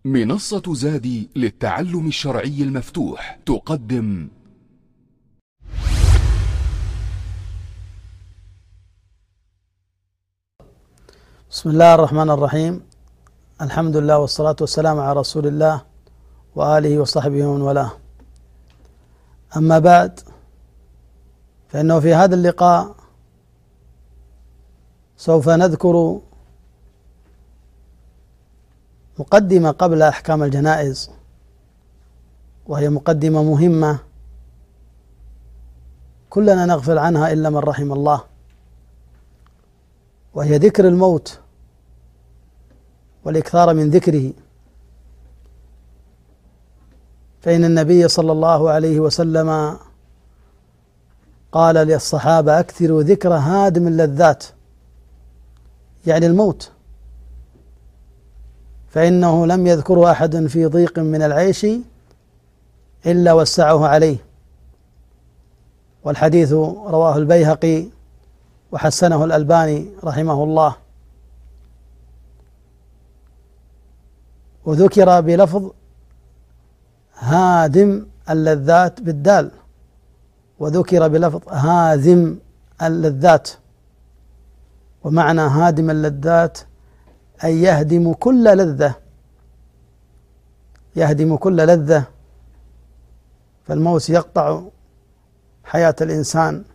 منصة زادي للتعلم الشرعي المفتوح تقدم بسم الله الرحمن الرحيم. الحمد لله والصلاة والسلام على رسول الله وآله وصحبه ومن والاه. أما بعد، فإنه في هذا اللقاء سوف نذكر مقدمة قبل أحكام الجنائز، وهي مقدمة مهمة كلنا نغفل عنها إلا من رحم الله، وهي ذكر الموت والإكثار من ذكره. فإن النبي صلى الله عليه وسلم قال للصحابة: أكثروا ذكر هادم اللذات، يعني الموت، فإنه لم يذكره أحد في ضيق من العيش إلا وسعه عليه. والحديث رواه البيهقي وحسنه الألباني رحمه الله، وذكر بلفظ هادم اللذات بالدال، وذكر بلفظ هاذم اللذات. ومعنى هادم اللذات أي يهدم كل لذة، يهدم كل لذة. فالموت يقطع حياة الإنسان.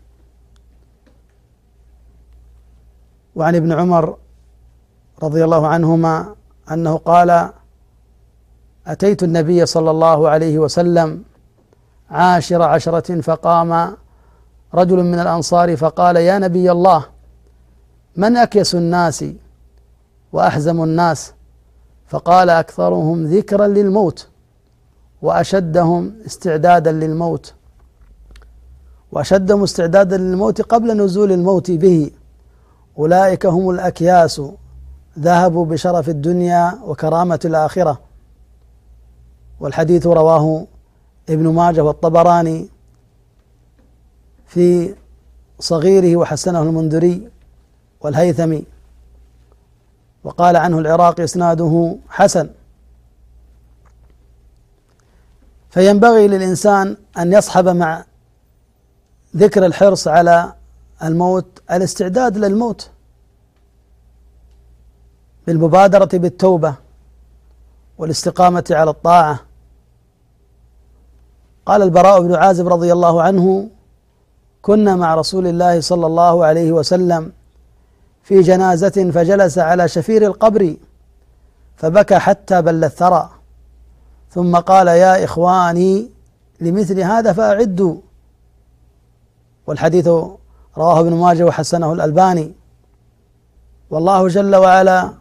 وعن ابن عمر رضي الله عنهما أنه قال: أتيت النبي صلى الله عليه وسلم عاشر عشرة، فقام رجل من الأنصار فقال: يا نبي الله، من أكيس الناس وأحزم الناس؟ فقال: أكثرهم ذكرا للموت وأشدهم استعدادا للموت، وأشدهم استعدادا للموت قبل نزول الموت به. أولئك هم الأكياس، ذهبوا بشرف الدنيا وكرامة الآخرة. والحديث رواه ابن ماجه والطبراني في صغيره، وحسنه المنذري والهيثمي، وقال عنه العراقي: إسناده حسن. فينبغي للإنسان أن يصحب مع ذكر الحرص على الموت الاستعداد للموت بالمبادرة بالتوبة والاستقامة على الطاعة. قال البراء بن عازب رضي الله عنه: كنا مع رسول الله صلى الله عليه وسلم في جنازة، فجلس على شفير القبر فبكى حتى بل الثرى، ثم قال: يا إخواني، لمثل هذا فأعدوا. والحديث رواه ابن ماجه وحسنه الألباني. والله جل وعلا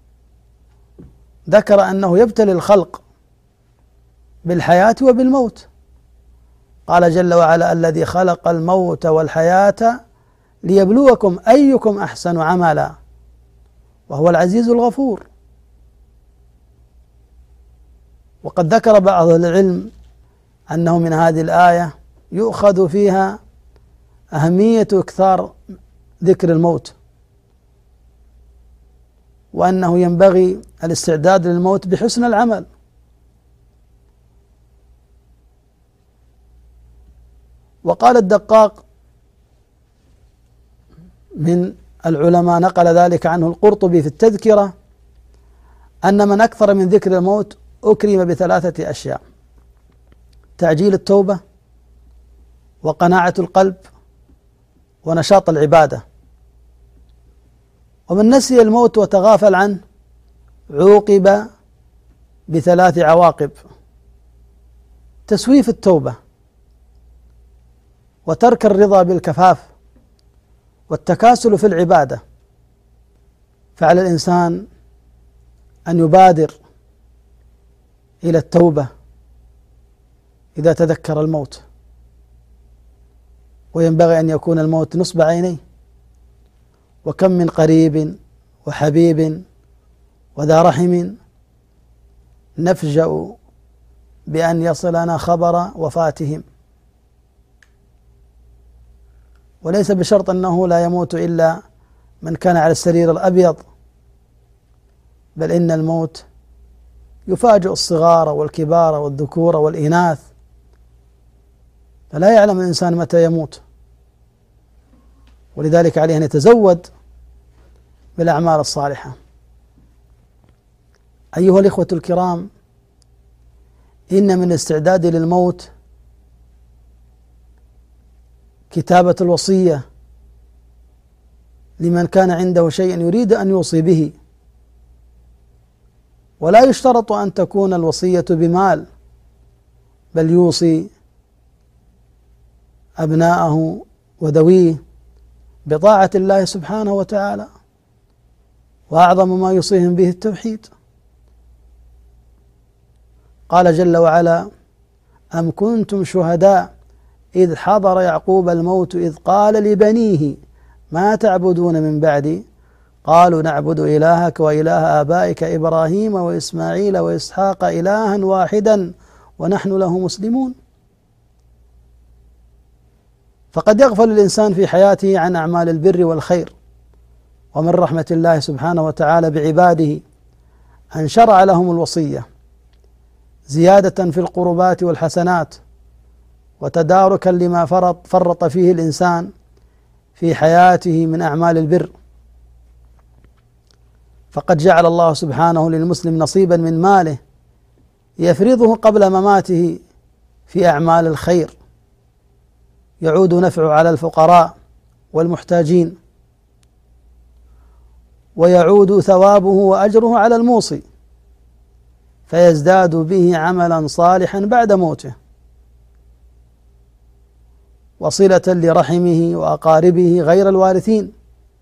ذكر أنه يبتلي الخلق بالحياة وبالموت. قال جل وعلا: الذي خلق الموت والحياة ليبلوكم أيكم أحسن عملا وهو العزيز الغفور. وقد ذكر بعض العلم أنه من هذه الآية يؤخذ فيها أهمية إكثار ذكر الموت، وأنه ينبغي الاستعداد للموت بحسن العمل. وقال الدقاق من العلماء، نقل ذلك عنه القرطبي في التذكرة، أن من أكثر من ذكر الموت أكرم بثلاثة أشياء: تعجيل التوبة، وقناعة القلب، ونشاط العبادة. ومن نسي الموت وتغافل عنه عوقب بثلاث عواقب: تسويف التوبة، وترك الرضا بالكفاف، والتكاسل في العبادة. فعلى الإنسان أن يبادر إلى التوبة إذا تذكر الموت، وينبغي أن يكون الموت نصب عينيه. وكم من قريب وحبيب وذا رحم نفجأ بأن يصلنا خبر وفاتهم. وليس بشرط أنه لا يموت إلا من كان على السرير الأبيض، بل إن الموت يفاجئ الصغار والكبار والذكور والإناث، فلا يعلم الإنسان متى يموت، ولذلك عليه أن يتزود بالأعمال الصالحة. أيها الإخوة الكرام، إن من الاستعداد للموت كتابة الوصية لمن كان عنده شيء يريد أن يوصي به، ولا يشترط أن تكون الوصية بمال، بل يوصي أبناءه وذويه بطاعة الله سبحانه وتعالى، وأعظم ما يوصيهم به التوحيد. قال جل وعلا: أم كنتم شهداء إذ حضر يعقوب الموت إذ قال لبنيه ما تعبدون من بعدي قالوا نعبد إلهك وإله آبائك إبراهيم وإسماعيل وإسحاق إلها واحدا ونحن له مسلمون. فقد يغفل الإنسان في حياته عن أعمال البر والخير، ومن رحمة الله سبحانه وتعالى بعباده أن شرع لهم الوصية زيادة في القربات والحسنات، وتداركا لما فرط فيه الإنسان في حياته من أعمال البر. فقد جعل الله سبحانه للمسلم نصيبا من ماله يفرضه قبل مماته في أعمال الخير، يعود نفعه على الفقراء والمحتاجين، ويعود ثوابه وأجره على الموصي، فيزداد به عملا صالحا بعد موته، وصلة لرحمه وأقاربه غير الوارثين.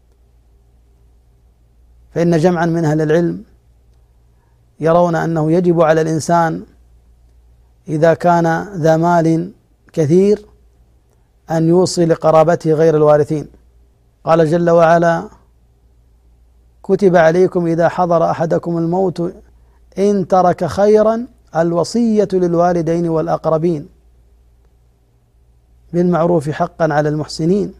فإن جمعا من أهل العلم يرون أنه يجب على الإنسان إذا كان ذا مال كثير أن يوصي لقرابته غير الوارثين. قال جل وعلا: كتب عليكم إذا حضر أحدكم الموت إن ترك خيرا الوصية للوالدين والأقربين بالمعروف حقا على المحسنين.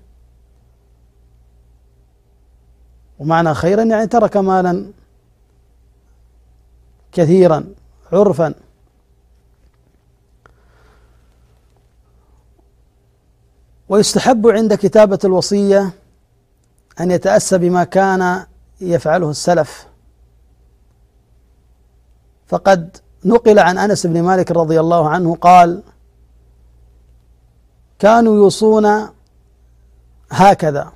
ومعنى خيرا يعني ترك مالا كثيرا عرفا. ويستحب عند كتابة الوصية أن يتأسى بما كان يفعله السلف، فقد نقل عن أنس بن مالك رضي الله عنه قال: كانوا يوصون هكذا: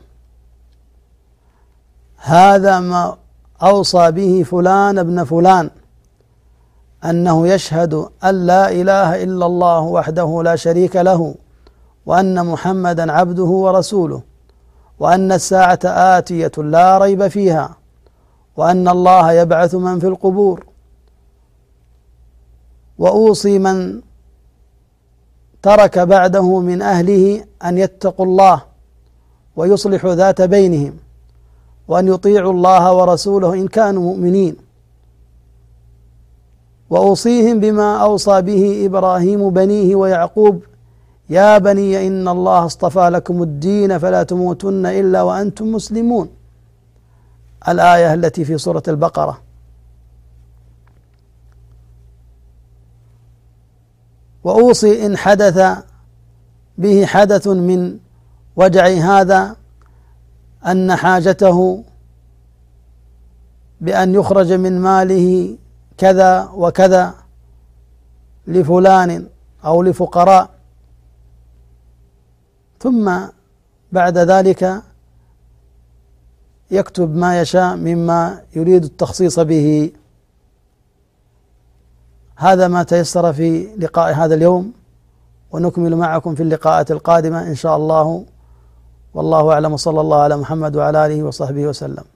هذا ما أوصى به فلان ابن فلان، أنه يشهد أن لا إله إلا الله وحده لا شريك له وأن محمدا عبده ورسوله، وأن الساعة آتية لا ريب فيها، وأن الله يبعث من في القبور، وأوصي من ترك بعده من أهله أن يتقوا الله ويصلحوا ذات بينهم، وأن يطيعوا الله ورسوله إن كانوا مؤمنين، وأوصيهم بما أوصى به إبراهيم بنيه ويعقوب: يا بني إن الله اصطفى لكم الدين فلا تموتن إلا وأنتم مسلمون، الآية التي في سورة البقرة. وأوصي إن حدث به حدث من وجع هذا أن حاجته بأن يخرج من ماله كذا وكذا لفلان أو لفقراء، ثم بعد ذلك يكتب ما يشاء مما يريد التخصيص به. هذا ما تيسر في لقاء هذا اليوم، ونكمل معكم في اللقاءات القادمة إن شاء الله. والله أعلم، وصلى الله على محمد وعلى آله وصحبه وسلم.